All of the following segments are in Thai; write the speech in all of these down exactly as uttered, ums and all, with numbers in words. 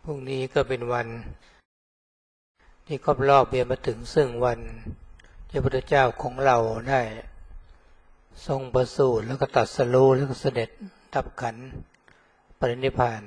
พรุ่งนี้ก็เป็นวันที่ครบรอบเบียมาถึงซึ่งวันที่พระพุทธเจ้าของเราได้ทรงประสูติแล้วก็ตรัสรู้แล้วก็เสด็จดับขันธ์ปรินิพพาน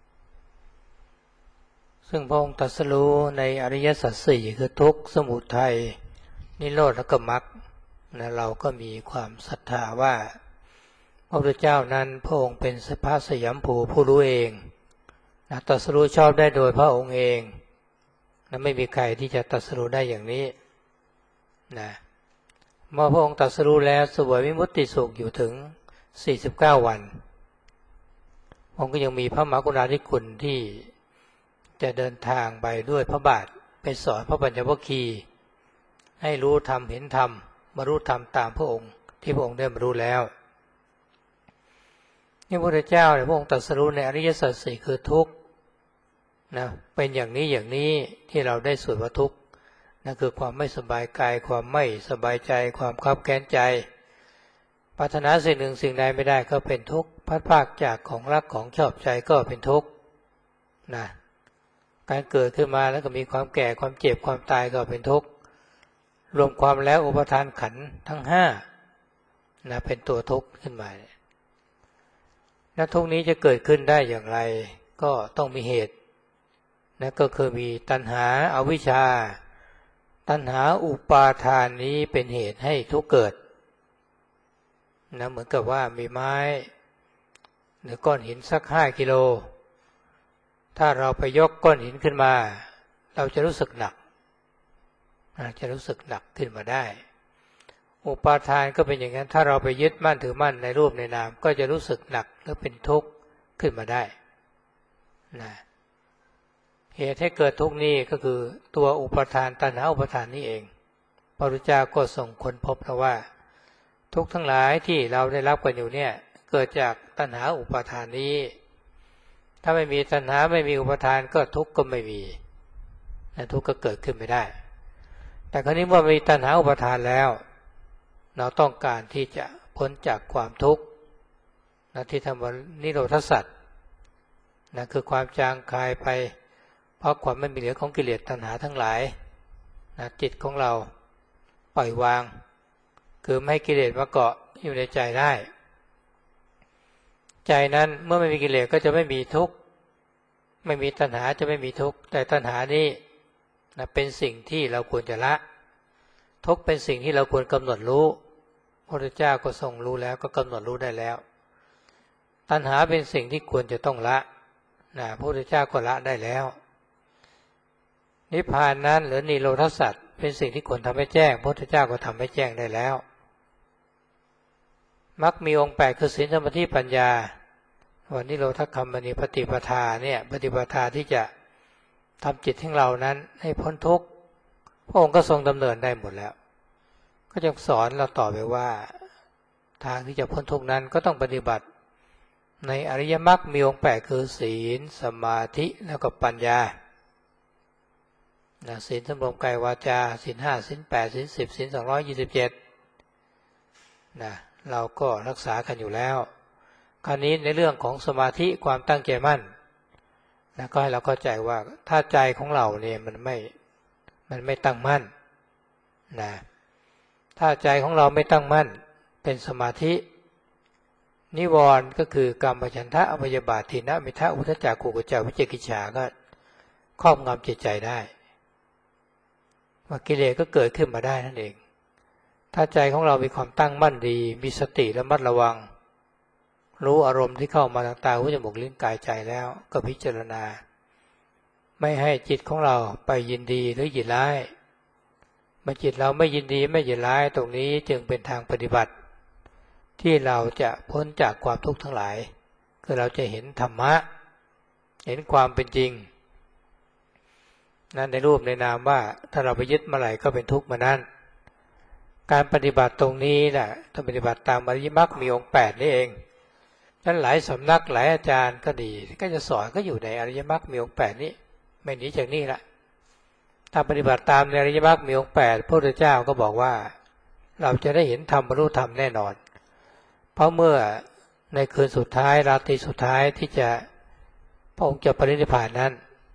ซึ่งพระองค์ตรัสรู้ในอริยสัจสี่คือทุกข์สมุทัยนิโรธและก็มรรคนะเราก็มีความศรัทธาว่าพระพุทธเจ้านั้นพระองค์เป็นพระสยามภูผู้รู้เองนะตรัสรู้ชอบได้โดยพระองค์เองนะไม่มีใครที่จะตรัสรู้ได้อย่างนี้นะเมื่อพระองค์ตรัสรู้แล้วเสวยวิมุตติสุขอยู่ถึงสี่สิบเก้าวันพระองค์ก็ยังมีพระมหากรุณาธิคุณที่จะเดินทางไปด้วยพระบาทไปสอนพระปัญจวัคคีย์ให้รู้ธรรมเห็นธรรมบรรลุธรรมตามพระองค์ที่พระองค์ได้บรรลุแล้วนี่พระพุทธเจ้าเนี่ยพระองค์ตรัสรู้ในอริยสัจสี่คือทุกข์นะเป็นอย่างนี้อย่างนี้ที่เราได้สวดว่าทุกข์นั่นคือความไม่สบายกายความไม่สบายใจความคับแค้นใจปรารถนาสิ่งหนึ่งสิ่งใดไม่ได้ก็เป็นทุกข์พัดพรากจากของรักของชอบใจก็เป็นทุกข์นะการเกิดขึ้นมาแล้วก็มีความแก่ความเจ็บความตายก็เป็นทุกข์รวมความแล้วอุปทานขันธ์ทั้งห้านะเป็นตัวทุกข์ขึ้นมาและทุกข์นี้จะเกิดขึ้นได้อย่างไรก็ต้องมีเหตุนะก็คือมีตัณหาอวิชชาตัณหาอุปาทานนี้เป็นเหตุให้ทุกข์เกิดนะเหมือนกับว่ามีไม้หรือก้อนหินสักห้ากิโลถ้าเราไปยกก้อนหินขึ้นมาเราจะรู้สึกหนักจะรู้สึกหนักขึ้นมาได้อุปาทานก็เป็นอย่างนั้นถ้าเราไปยึดมั่นถือมั่นในรูปในนามก็จะรู้สึกหนักหรือเป็นทุกข์ขึ้นมาได้นะเหตุให้เกิดทุกข์นี้ก็คือตัวอุปาทานตัณหาอุปาทานนี้เองพระพุทธเจ้าก็ส่งค้นพบแล้วว่าทุกข์ทั้งหลายที่เราได้รับกันอยู่เนี่ยเกิดจากตัณหาอุปาทานนี้ถ้าไม่มีตัณหาไม่มีอุปาทานก็ทุกข์ก็ไม่มีนะทุกข์ก็เกิดขึ้นไม่ได้แต่คราวนี้เมื่อมีตัณหาอุปาทานแล้วเราต้องการที่จะพ้นจากความทุกข์นะที่ทำว่านิโรธสัจนะคือความจางคายไปเพราะความไม่มีเหลือของกิเลสตัณหาทั้งหลายนะจิตของเราปล่อยวางคือไม่ให้กิเลสมาเกาะอยู่ในใจได้ใจนั้นเมื่อไม่มีกิเลสก็จะไม่มีทุกข์ไม่มีตัณหาจะไม่มีทุกข์แต่ตัณหานี้นะเป็นสิ่งที่เราควรจะละทุกข์เป็นสิ่งที่เราควรกำหนดรู้พระพุทธเจ้าก็ทรงรู้แล้วก็กำหนดรู้ได้แล้วตัณหาเป็นสิ่งที่ควรจะต้องละนะพระพุทธเจ้าก็ละได้แล้วนิพพานนั้นหรือนิโรธสัจเป็นสิ่งที่ควรทำให้แจ้งพระพุทธเจ้าก็ทำให้แจ้งได้แล้วมรรคมีองค์แปดคือศีลสมาธิปัญญาวันนิโรธคัมมณีปฏิปทาเนี่ยปฏิปทาที่จะทำจิตของเรานั้นให้พ้นทุกข์พระองค์ก็ทรงดำเนินได้หมดแล้วก็จะสอนเราต่อไปว่าทางที่จะพ้นทุกข์นั้นก็ต้องปฏิบัติในอริยมรรคมีองค์แปดคือศีลสมาธิแล้วก็ปัญญานะศีลสำรวมกายวาจาศีลห้าศีลแปดศีลสิบศีลสองร้อยยี่สิบเจ็ดนะเราก็รักษากันอยู่แล้วคราวนี้ในเรื่องของสมาธิความตั้งใจมั่นนะก็ให้เราเข้าใจว่าถ้าใจของเราเนี่ยมันไม่มันไม่ตั้งมั่นนะถ้าใจของเราไม่ตั้งมั่นเป็นสมาธินิวรณ์ก็คือกามฉันทะอพยาบาททิฏฐิมิทธะอุทธัจจะกุกุจจะวิจิกิจฉาก็ครอบงำจิตใจได้ว่ากิเลสก็เกิดขึ้นมาได้นั่นเองถ้าใจของเรามีความตั้งมั่นดีมีสติระมัดระวังรู้อารมณ์ที่เข้ามาทางตาหูจมูกลิ้นกายใจแล้วก็พิจารณาไม่ให้จิตของเราไปยินดีหรือยินร้ายเมื่อจิตเราไม่ยินดีไม่ยินร้ายตรงนี้จึงเป็นทางปฏิบัติที่เราจะพ้นจากความทุกข์ทั้งหลายคือเราจะเห็นธรรมะเห็นความเป็นจริงนั้นในรูปในนามว่าถ้าเราไปยึดเมื่อไหร่ก็เป็นทุกข์มานั้นการปฏิบัติตรงนี้แหละต้องปฏิบัติตามอริยมรรคมีองค์แปดนี่เองนั้นหลายสำนักหลายอาจารย์ก็ดีก็จะสอนก็อยู่ในอริยมรรคมีองค์แปดนี้ไม่หนีจากนี่ละถ้าปฏิบัติตามในอริยมรรคมีองค์แปดพระพุทธเจ้าก็บอกว่าเราจะได้เห็นธรรมบรรลุธรรมแน่นอนเพราะเมื่อในคืนสุดท้ายราตรีสุดท้ายที่จะพระองค์จะปรินิพพานนั้น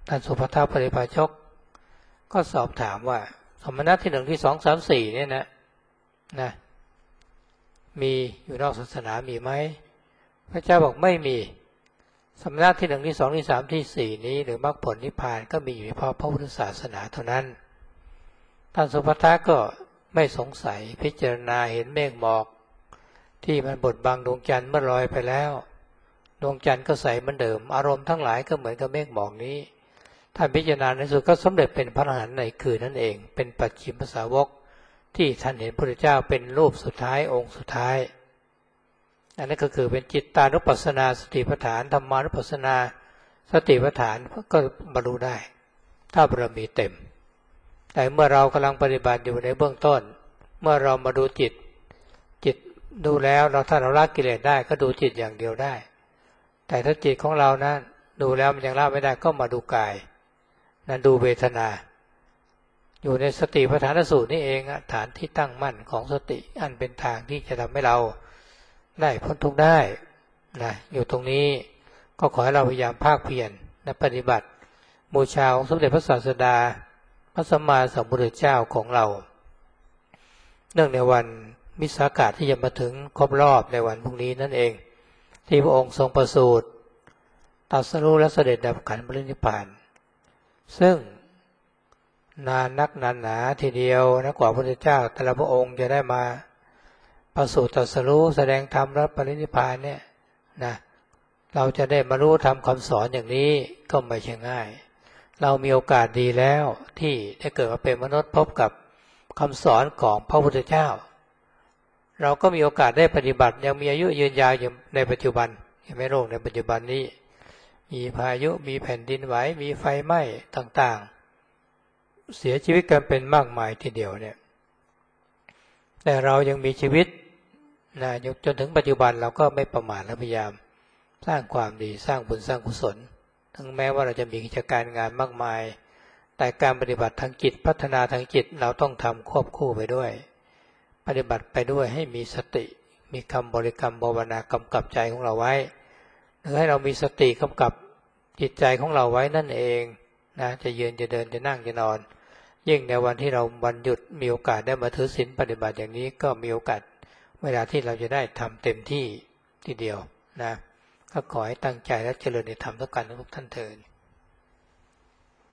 ท่านสุภัททปริภาชกก็สอบถามว่าสมณะที่หนึ่งที่สองสามสี่เนี่ยนะนะมีอยู่นอกศาสนามีไหมพระเจ้าบอกไม่มีสมณะที่หนึ่งที่สองที่สามที่สี่นี้หรือมรรคผลนิพพานก็มีอยู่เฉพาะพระพุทธศาสนาเท่านั้นท่านสุภัททะก็ไม่สงสัยพิจารณาเห็นเมฆหมอกที่มันบดบังดวงจันทร์เมื่อลอยไปแล้วดวงจันทร์ก็ใสเหมือนเดิมอารมณ์ทั้งหลายก็เหมือนกับเมฆหมอกนี้ท่านพิจารณาในสุดก็สำเร็จเป็นพระอรหันต์ในคืนนั่นเองเป็นปัจฉิมสาวกที่ท่านเห็นพระพุทธเจ้าเป็นรูปสุดท้ายองค์สุดท้ายอันนั้นก็คือเป็นจิตตานุปัสสนาสติปัฏฐานธรรมานุปัสสนาสติปัฏฐานก็บรรลุได้ถ้าบารมีเต็มแต่เมื่อเรากำลังปฏิบัติอยู่ในเบื้องต้นเมื่อเรามาดูจิตจิตดูแล้วเราถ้าเราละกิเลสได้ก็ดูจิตอย่างเดียวได้แต่ถ้าจิตของเรานะดูแล้วมันยังละไม่ได้ก็มาดูกายนั้นดูเวทนาอยู่ในสติปัฏฐานสูตรนี่เองฐานที่ตั้งมั่นของสติอันเป็นทางที่จะทำให้เราได้พ้นทุกข์ได้นะอยู่ตรงนี้ก็ขอให้เราพยายามภาคเพียรและปฏิบัติบูชาองค์สมเด็จพระศาสดาพระสัมมาสัมพุทธเจ้าของเราเนื่องในวันวิสาขะที่จะมาถึงครบรอบในวันพรุ่งนี้นั่นเองที่พระองค์ทรงประสูติตรัสรู้และเสด็จดับขันธ์ปรินิพพานซึ่งนานนักนานหนาทีเดียวนะกว่าพระพุทธเจ้าแต่ละพระองค์จะได้มาประสูติตรัสรู้แสดงธรรมรับปรินิพพานเนี่ยนะเราจะได้มารู้ธรรมคำสอนอย่างนี้ก็ไม่ใช่ง่ายเรามีโอกาสดีแล้วที่ได้เกิดมาเป็นมนุษย์พบกับคำสอนของพระพุทธเจ้าเราก็มีโอกาสได้ปฏิบัติยังมีอายุยืนยาวอยู่ในปัจจุบันยังไม่โลกในปัจจุบันนี้มีพายุมีแผ่นดินไหวมีไฟไหม้ต่างๆเสียชีวิตกันเป็นมากมายทีเดียวเนี่ยแต่เรายังมีชีวิตนะจนถึงปัจจุบันเราก็ไม่ประมาทและพยายามสร้างความดีสร้างบุญสร้างกุศลถึงแม้ว่าเราจะมีกิจการงานมากมายแต่การปฏิบัติทางจิตพัฒนาทางจิตเราต้องทำควบคู่ไปด้วยปฏิบัติไปด้วยให้มีสติมีคำบริกรรมภาวนากำกับใจของเราไว้หรือให้เรามีสติกำกับจิตใจของเราไว้นั่นเองนะจะยืนจะเดินจะนั่งจะนอนยิ่งในวันที่เราวันหยุดมีโอกาสได้มาถือศีลปฏิบัติอย่างนี้ก็มีโอกาสเวลาที่เราจะได้ทำเต็มที่ทีเดียวนะก็ขอให้ตั้งใจและเจริญในธรรมทุกการทุกท่านเถิด